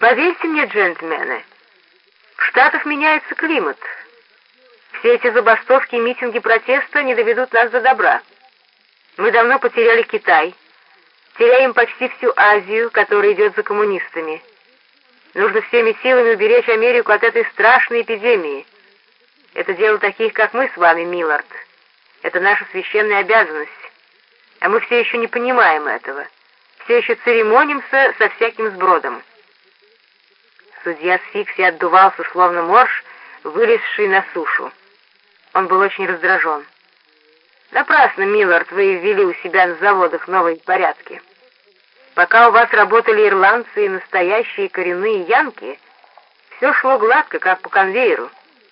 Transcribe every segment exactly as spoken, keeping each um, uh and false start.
Поверьте мне, джентльмены, в Штатах меняется климат. Все эти забастовки и митинги протеста не доведут нас до добра. Мы давно потеряли Китай, теряем почти всю Азию, которая идет за коммунистами. Нужно всеми силами уберечь Америку от этой страшной эпидемии. Это дело таких, как мы с вами, Миллард. Это наша священная обязанность. А мы все еще не понимаем этого. Все еще церемонимся со всяким сбродом. Судья Сфикси отдувался, словно морж, вылезший на сушу. Он был очень раздражен. Напрасно, Миллард, вы ввели у себя на заводах новые порядки. Пока у вас работали ирландцы и настоящие коренные янки, все шло гладко, как по конвейеру.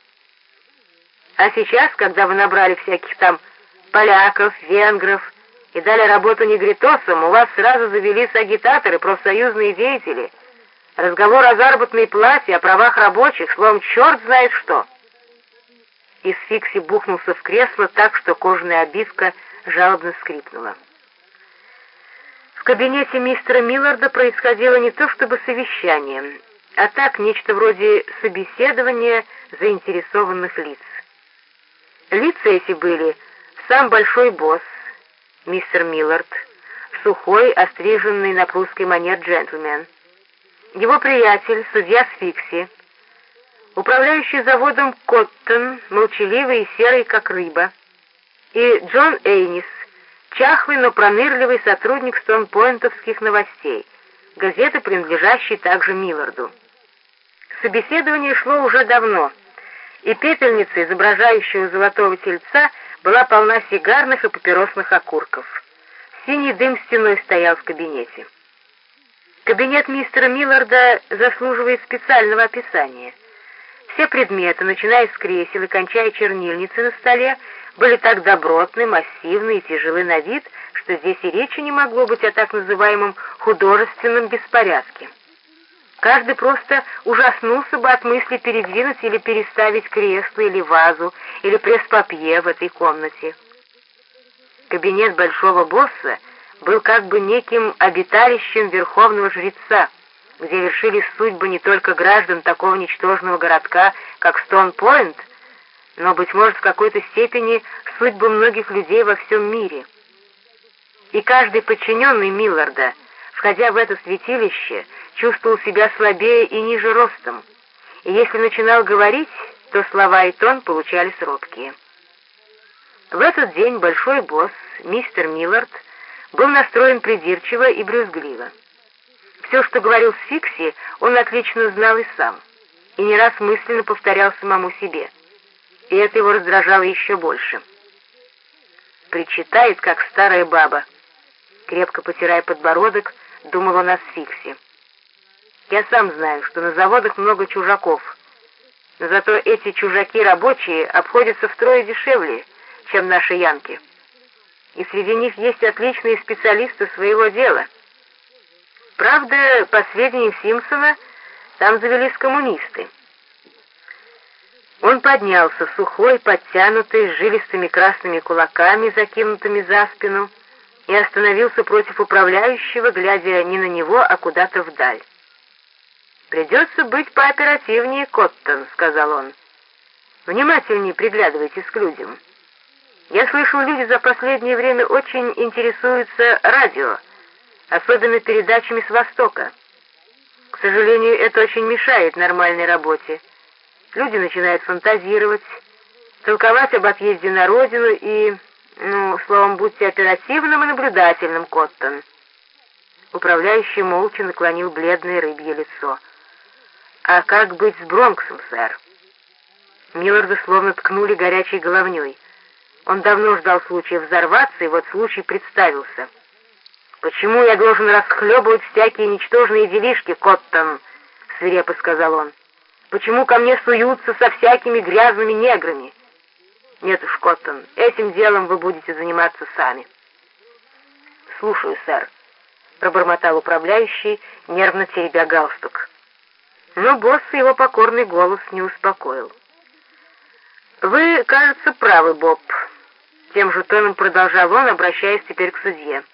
А сейчас, когда вы набрали всяких там поляков, венгров и дали работу негритосам, у вас сразу завелись агитаторы, профсоюзные деятели, разговор о заработной плате, о правах рабочих, словом, черт знает что. И Сфикси бухнулся в кресло так, что кожаная обивка жалобно скрипнула. В кабинете мистера Милларда происходило не то чтобы совещание, а так нечто вроде собеседования заинтересованных лиц. Лица эти были сам большой босс, мистер Миллард, сухой, остриженный на прусский манер джентльмен, его приятель, судья Сфикси, управляющий заводом Коттон, молчаливый и серый, как рыба, и Джон Эйнис, чахлый, но пронырливый сотрудник стонпойнтовских новостей, газеты, принадлежащей также Милларду. Собеседование шло уже давно, и пепельница, изображающая золотого тельца, была полна сигарных и папиросных окурков. Синий дым стеной стоял в кабинете. Кабинет мистера Милларда заслуживает специального описания. Все предметы, начиная с кресел и кончая чернильницей на столе, были так добротны, массивны и тяжелы на вид, что здесь и речи не могло быть о так называемом художественном беспорядке. Каждый просто ужаснулся бы от мысли передвинуть или переставить кресло или вазу, или пресс-папье в этой комнате. Кабинет большого босса был как бы неким обиталищем верховного жреца, где вершились судьбы не только граждан такого ничтожного городка, как Стоун-Пойнт, но, быть может, в какой-то степени судьбы многих людей во всем мире. И каждый подчиненный Милларда, входя в это святилище, чувствовал себя слабее и ниже ростом, и если начинал говорить, то слова и тон получались робкие. В этот день большой босс, мистер Миллард, был настроен придирчиво и брюзгливо. Все, что говорил Сфикси, он отлично знал и сам, и не раз мысленно повторял самому себе, и это его раздражало еще больше. «Причитает, как старая баба», — крепко потирая подбородок, думал он о Сфикси. «Я сам знаю, что на заводах много чужаков, но зато эти чужаки рабочие обходятся втрое дешевле, чем наши янки. И среди них есть отличные специалисты своего дела. Правда, по сведениям Симпсона, там завелись коммунисты». Он поднялся, сухой, подтянутый, с жилистыми красными кулаками, закинутыми за спину, и остановился против управляющего, глядя не на него, а куда-то вдаль. «Придется быть пооперативнее, Коттон», — сказал он. «Внимательнее приглядывайтесь к людям. Я слышал, люди за последнее время очень интересуются радио, особенно передачами с Востока. К сожалению, это очень мешает нормальной работе. Люди начинают фантазировать, толковать об отъезде на родину и, ну, словом, будьте оперативным и наблюдательным, Коттон». Управляющий молча наклонил бледное рыбье лицо. «А как быть с Бронксом, сэр?» Милларда словно ткнули горячей головней. Он давно ждал случая взорваться, и вот случай представился. «Почему я должен расхлебывать всякие ничтожные делишки, Коттон?» — свирепо сказал он. «Почему ко мне суются со всякими грязными неграми? Нет уж, Коттон, этим делом вы будете заниматься сами». «Слушаю, сэр», — пробормотал управляющий, нервно теребя галстук. Но босса его покорный голос не успокоил. «Вы, кажется, правы, Боб», — тем же тоном продолжал он, обращаясь теперь к судье.